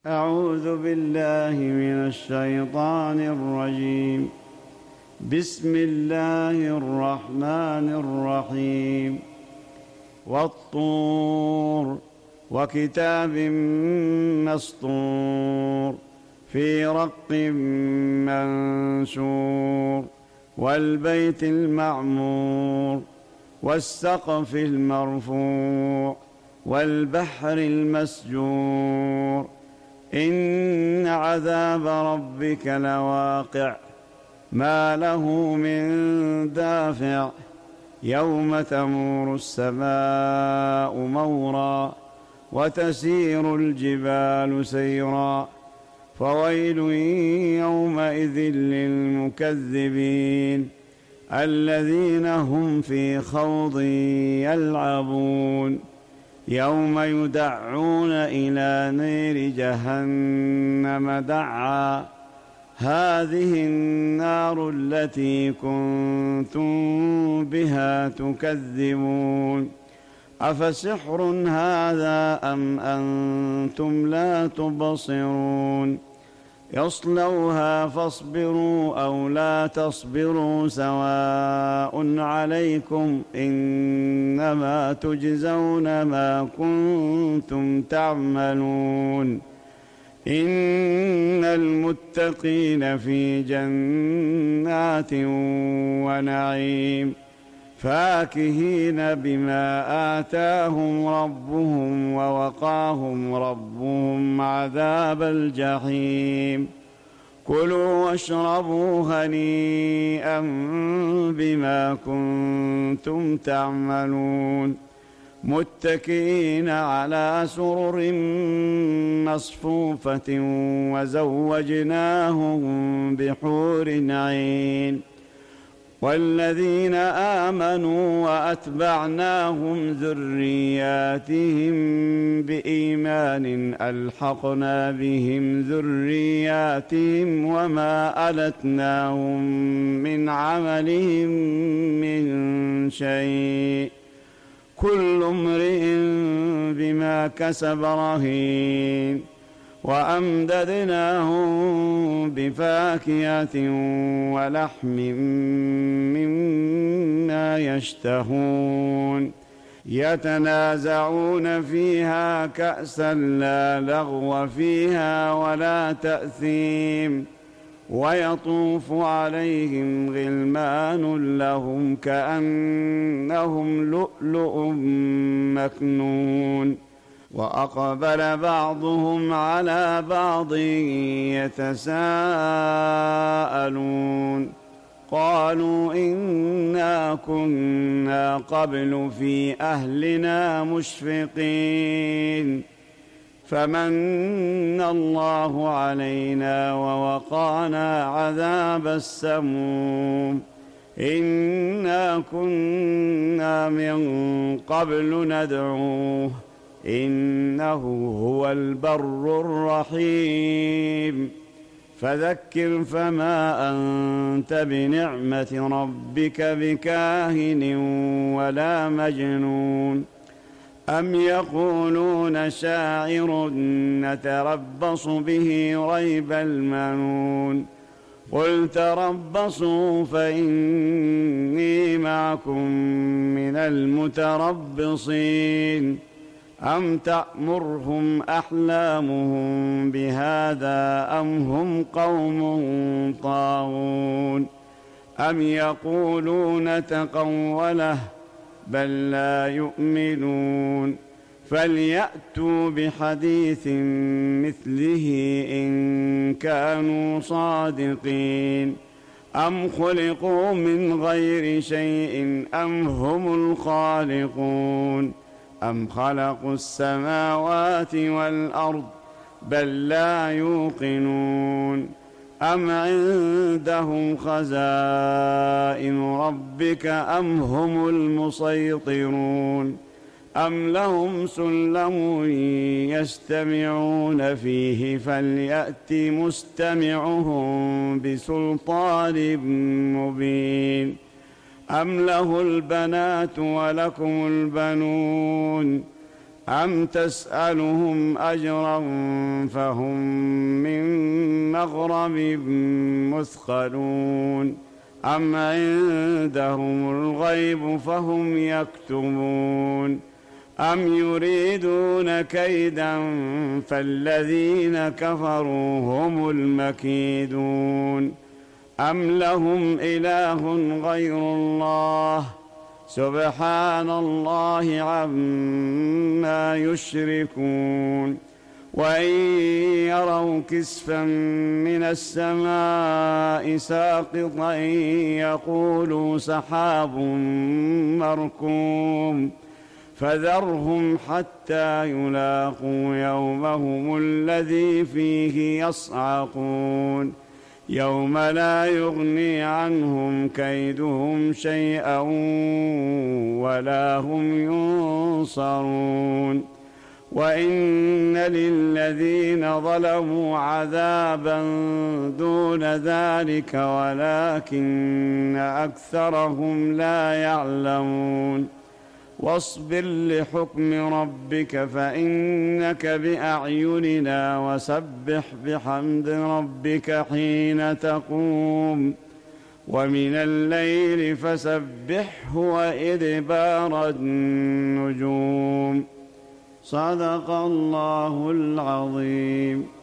أعوذ بالله من الشيطان الرجيم. بسم الله الرحمن الرحيم. والطور وكتاب مسطور في رق منشور والبيت المعمور والسقف المرفوع والبحر المسجور إن عذاب ربك لواقع ما له من دافع يوم تمور السماء مورا وتسير الجبال سيرا فويل يومئذ للمكذبين الذين هم في خوض يلعبون يوم يدعون إلى نير جهنم دعا هذه النار التي كنتم بها تكذبون أفسحر هذا أم أنتم لا تبصرون يصلوها فاصبروا أو لا تصبروا سواء عليكم إنما تجزون ما كنتم تعملون إن المتقين في جنات ونعيم فاكهين بما آتاهم ربهم ووقاهم ربهم عذاب الجحيم كلوا واشربوا هنيئا بما كنتم تعملون متكئين على سرر مصفوفة وزوجناهم بحور عين والذين آمنوا وأتبعناهم ذرياتهم بإيمان ألحقنا بهم ذرياتهم وما ألتناهم من عملهم من شيء كل امرئ بما كسب رهين وأمددناهم بفاكهة ولحم مما يشتهون يتنازعون فيها كأسا لا لغو فيها ولا تأثيم ويطوف عليهم غلمان لهم كأنهم لؤلؤ مكنون وأقبل بعضهم على بعض يتساءلون قالوا إنا كنا قبل في أهلنا مشفقين فمن الله علينا ووقانا عذاب السموم إنا كنا من قبل ندعوه إنه هو البر الرحيم فذكر فما أنت بنعمة ربك بكاهن ولا مجنون أم يقولون شاعر نتربص به ريب المنون قل تربصوا فإني معكم من المتربصين أم تأمرهم أحلامهم بهذا أم هم قوم طاغون أم يقولون تقوله بل لا يؤمنون فليأتوا بحديث مثله إن كانوا صادقين أم خلقوا من غير شيء أم هم الخالقون أم خلقوا السماوات والأرض بل لا يوقنون أم عندهم خزائن ربك أم هم المسيطرون أم لهم سلم يستمعون فيه فليأت مستمعهم بسلطان مبين أم له البنات ولكم البنون أم تسألهم أجرا فهم من مغرم مثقلون أم عندهم الغيب فهم يكتبون أم يريدون كيدا فالذين كفروا هم المكيدون أم لهم إله غير الله سبحان الله عما يشركون وإن يروا كسفا من السماء ساقطا يقولوا سحاب مركوم فذرهم حتى يلاقوا يومهم الذي فيه يصعقون يوم لا يغني عنهم كيدهم شيئا ولا هم ينصرون وإن للذين ظلموا عذابا دون ذلك ولكن أكثرهم لا يعلمون واصبر لحكم ربك فإنك بأعيننا وسبح بحمد ربك حين تقوم ومن الليل فسبحه وإدبار النجوم صدق الله العظيم.